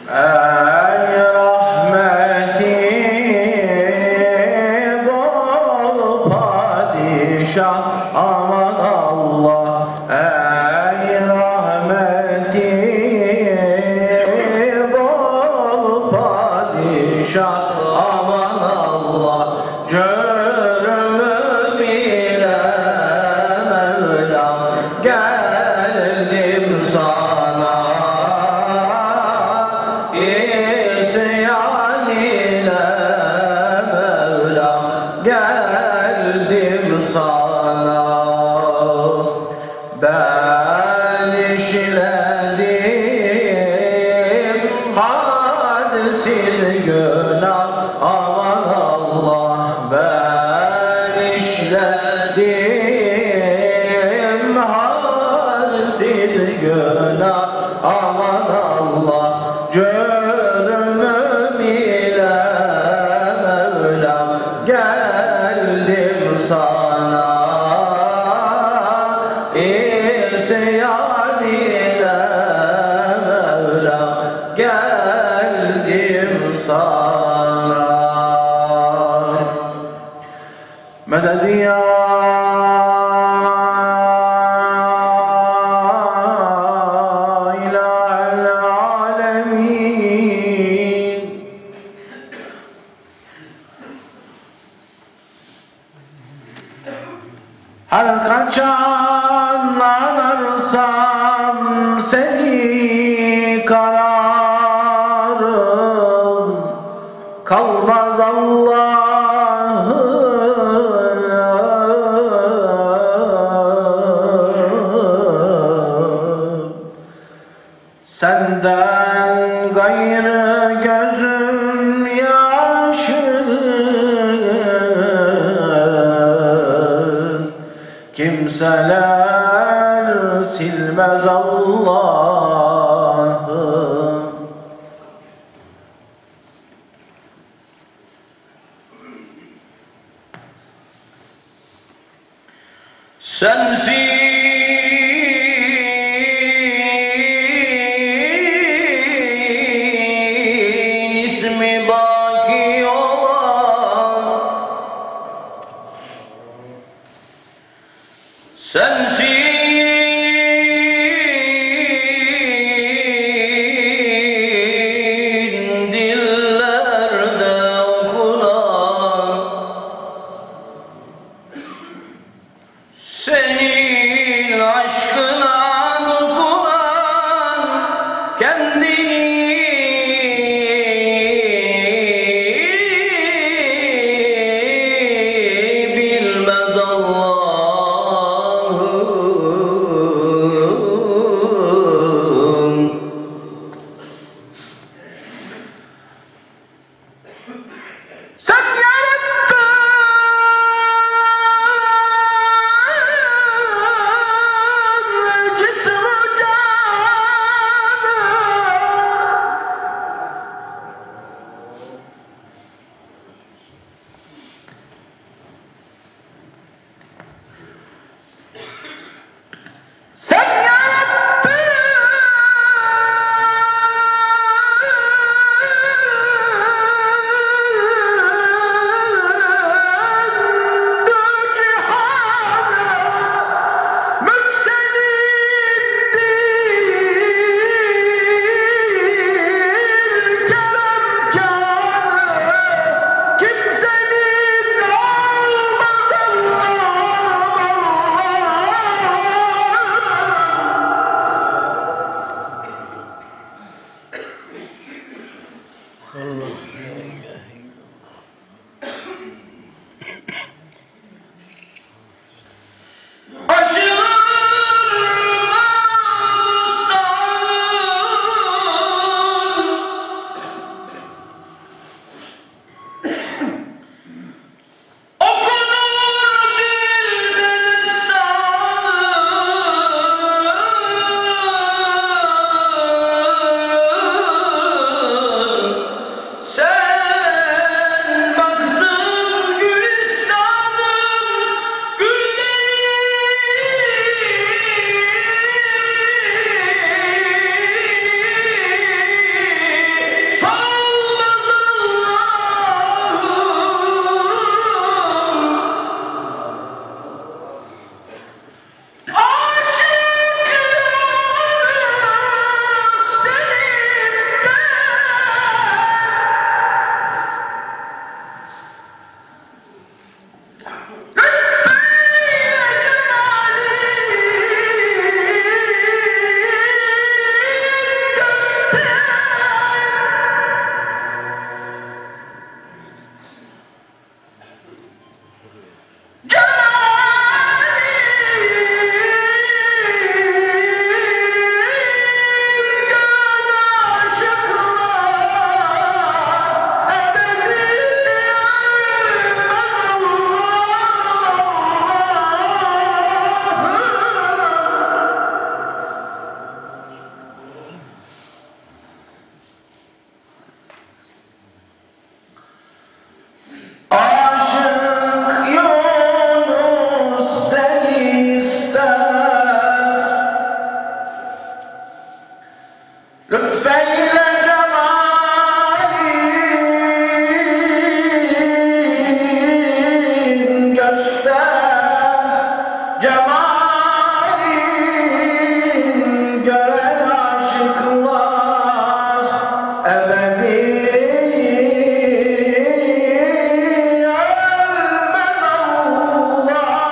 Ey rahmeti bol padişah aman Allah. Ey rahmeti bol padişah aman Allah. Cürmü bile Mevlam geldim sana. İsyan ile Mevlam geldim sana. Ben işledim hadsiz günah aman Allah. Ben işledim hadsiz günah aman Allah. Cürmüm ile Mevlam geldim sana. İsyan ile Mevlam geldim sana. Meded ya ilahel alemin. Her kaçan anarsam seni kararım kalmaz Allah'ım. Senden gayrı gözüm yaşım kimseler silmez Allah'ım. Sensin ismi baki olan, sensin dillerde okunan, senin aşkına dokunan kendini bilmez Allah'ım. Sen lütfeyle cemalin göster, cemalin gören aşıklar ebedi ölmez Allah'ım.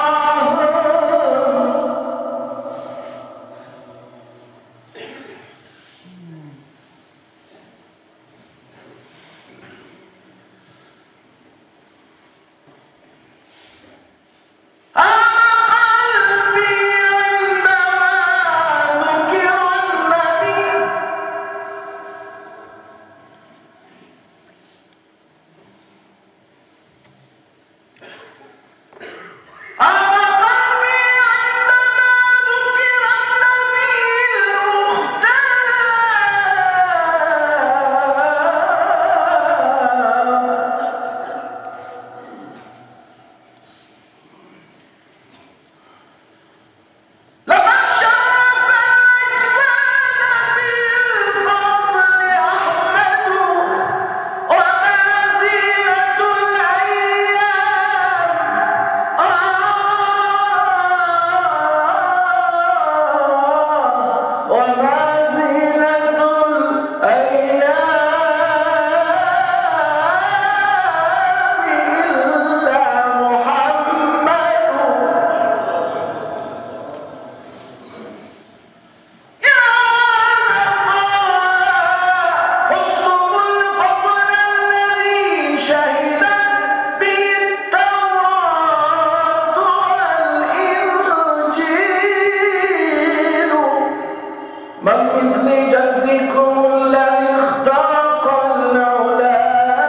من مثل جدكم الذي اخترق العلا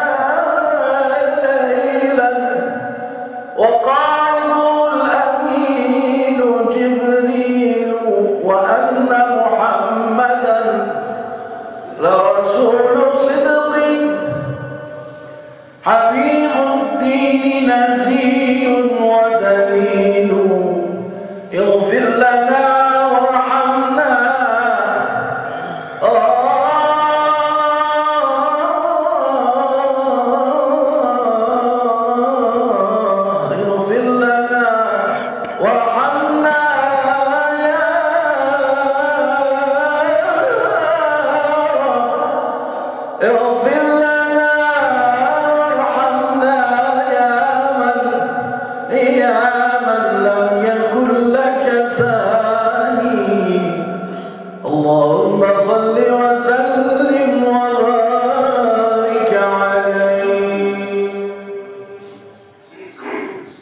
ليلا وقائده الأمين جبريل وأن محمدا لرسول صدق حبيب الدين نزيه ودليل اغفر لنا وارحمنا اغفر لنا وارحمنا يا رب اغفر